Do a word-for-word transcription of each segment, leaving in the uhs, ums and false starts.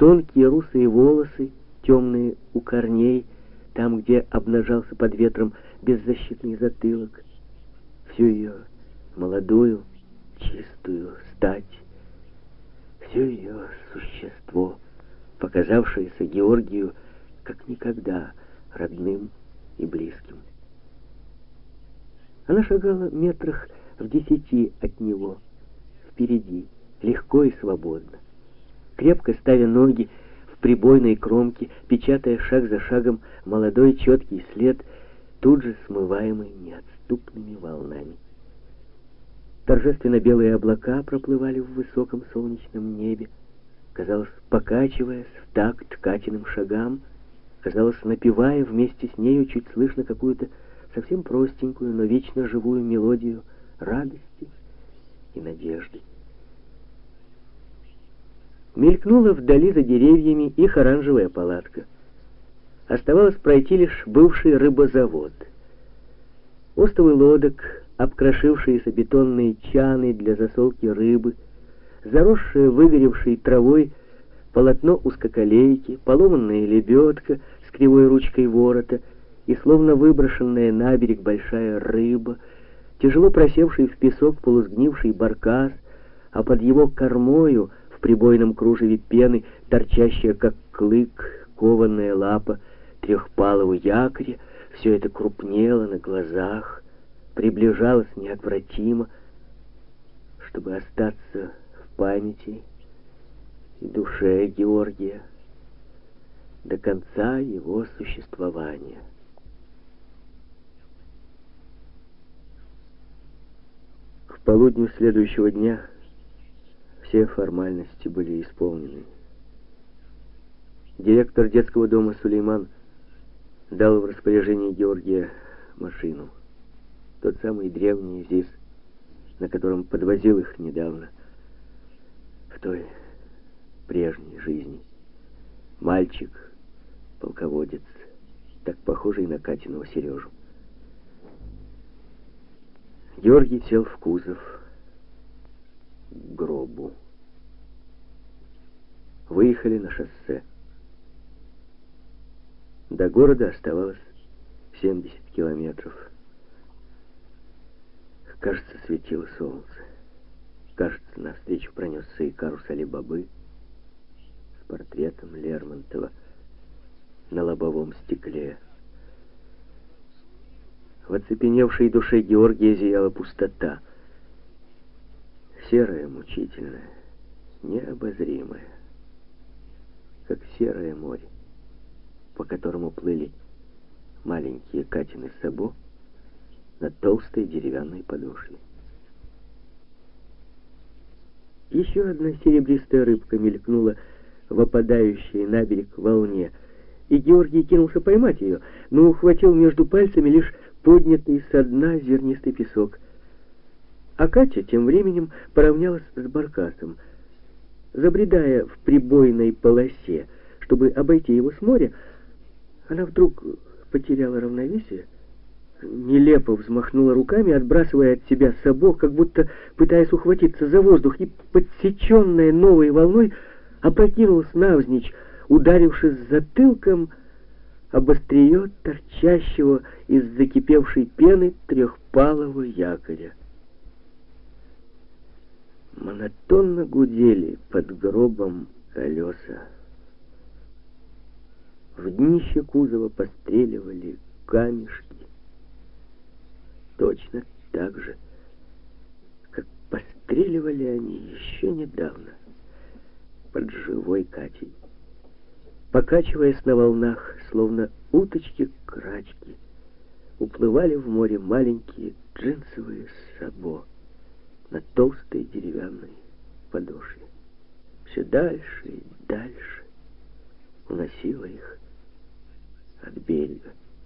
тонкие русые волосы, темные у корней, там, где обнажался под ветром беззащитный затылок. Всю ее молодую, чистую стать, все ее существо, показавшееся Георгию как никогда родным и близким. Она шагала метрах в десяти от него, впереди, легко и свободно, крепко ставя ноги в прибойной кромке, печатая шаг за шагом молодой четкий след, тут же смываемый неотступными волнами. Торжественно белые облака проплывали в высоком солнечном небе, казалось, покачиваясь в такт Катиным шагам, казалось, напевая вместе с нею чуть слышно какую-то совсем простенькую, но вечно живую мелодию радости и надежды. Мелькнула вдали за деревьями их оранжевая палатка. Оставалось пройти лишь бывший рыбозавод. Остовы лодок, обкрошившиеся бетонные чаны для засолки рыбы, заросшее выгоревшей травой полотно узкоколейки, поломанная лебедка с кривой ручкой ворота и словно выброшенная на берег большая рыба, тяжело просевший в песок полусгнивший баркас, а под его кормою в прибойном кружеве пены торчащая, как клык, кованая лапа трехпалого якоря, все это крупнело на глазах, приближалось неотвратимо, чтобы остаться в памяти и душе Георгия до конца его существования. К полудню следующего дня все формальности были исполнены. Директор детского дома Сулейман дал в распоряжение Георгия машину. Тот самый древний ЗИС, на котором подвозил их недавно, в той прежней жизни. Мальчик, полководец, так похожий на Катиного Сережу. Георгий сел в кузов к гробу. Выехали на шоссе. До города оставалось семьдесят километров. Кажется, светило солнце. Кажется, навстречу пронесся Икарус Али-Бабы с портретом Лермонтова на лобовом стекле. В оцепеневшей душе Георгия зияла пустота. Серая, мучительная, необозримая, как серое море, по которому плыли маленькие Катины сабо на толстой деревянной подошве. Еще одна серебристая рыбка мелькнула в опадающей на берег волне, и Георгий кинулся поймать ее, но ухватил между пальцами лишь поднятый со дна зернистый песок. А Катя тем временем поравнялась с баркасом. Забредая в прибойной полосе, чтобы обойти его с моря, она вдруг потеряла равновесие, нелепо взмахнула руками, отбрасывая от себя сабо, как будто пытаясь ухватиться за воздух, и, подсеченная новой волной, опрокинулась навзничь, ударившись затылком об острие торчащего из закипевшей пены трехпалого якоря. Монотонно гудели под гробом колеса. В днище кузова постреливали камешки. Точно так же, как постреливали они еще недавно под живой Катей. Покачиваясь на волнах, словно уточки-крачки, уплывали в море маленькие джинсовые сабо на толстой деревянной подошве. Все дальше и дальше уносило их от берега.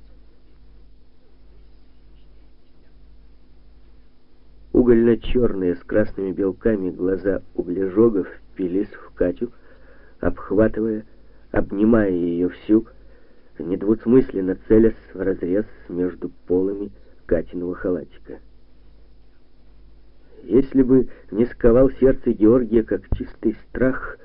Угольно-черные с красными белками глаза углежогов впились в Катю, обхватывая, обнимая ее всю, недвусмысленно целясь в разрез между полами Катиного халатика. Если бы не сковал сердце Георгия, как чистый страх,